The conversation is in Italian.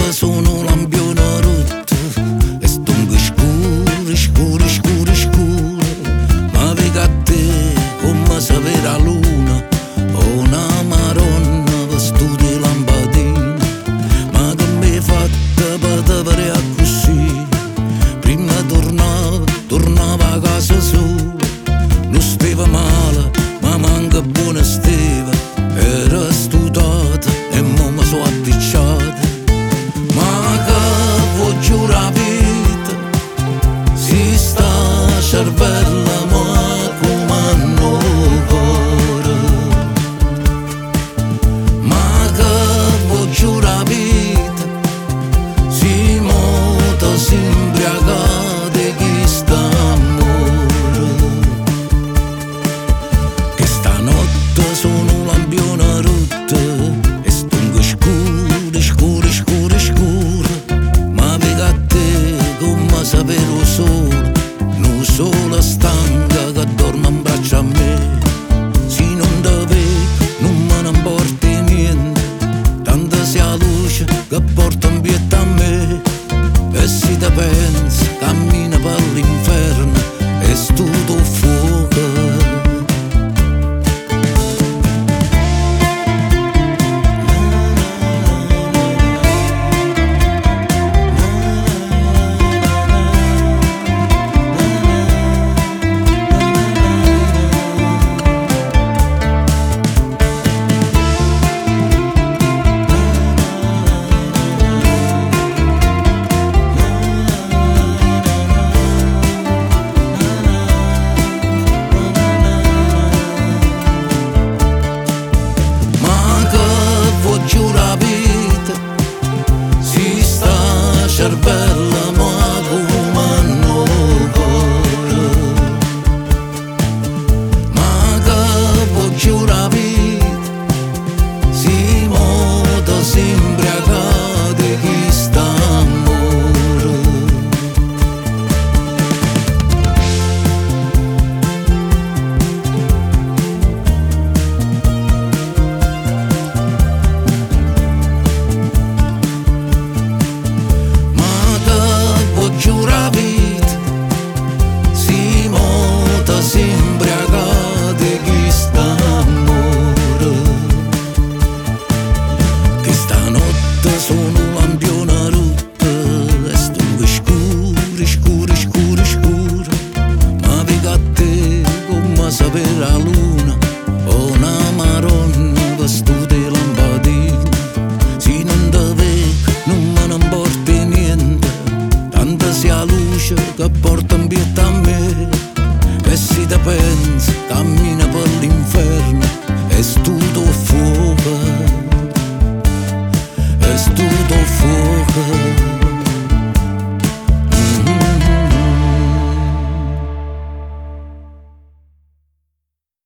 sono lampione rotto e stongo scuro, scuro, scuro, scuro. Ma vega a te come se vede la luna o una maronna vestita di lampadina. Ma che mi hai fatto per te pare così? Prima tornava a casa sola, non stava male, ma manca buona stava. Era studata e mo mi sono appicciata. Ma che vuoi giurare vita, si sta cervella ma come no cuore. Ma che vuoi giurare vita, si muta, si imbriagate chi sta amore. Che stanotte sono lampione rotto e stongo scuro, scuro, scuro, scuro. Ma vega a te come sapevo solo, non solo stanca che dorme in braccio a me. Se non te vedo non me ne importa niente, tanto sia luce che porta un pietto a me. E se te pensi cammina per l'inferno e studo fuoco. Giura vita, si sta cervella ma come no cuore. Ma che vuoi giura vita, si muta, si imbriagate chi sta amore. Giura vita, si muta, si imbriagate chi sta amore. Che stanotte sono lampione rotto e stongo scuro, scuro, scuro, scuro. Ma vega a te come sapere la luna o una maronna vestita di lampadina. Se non te vedo non me ne importa niente, tanta sia luce che porta un pietto a me. E se te pensi cammina per l'inferno e studo fuoco, e studo fuoco.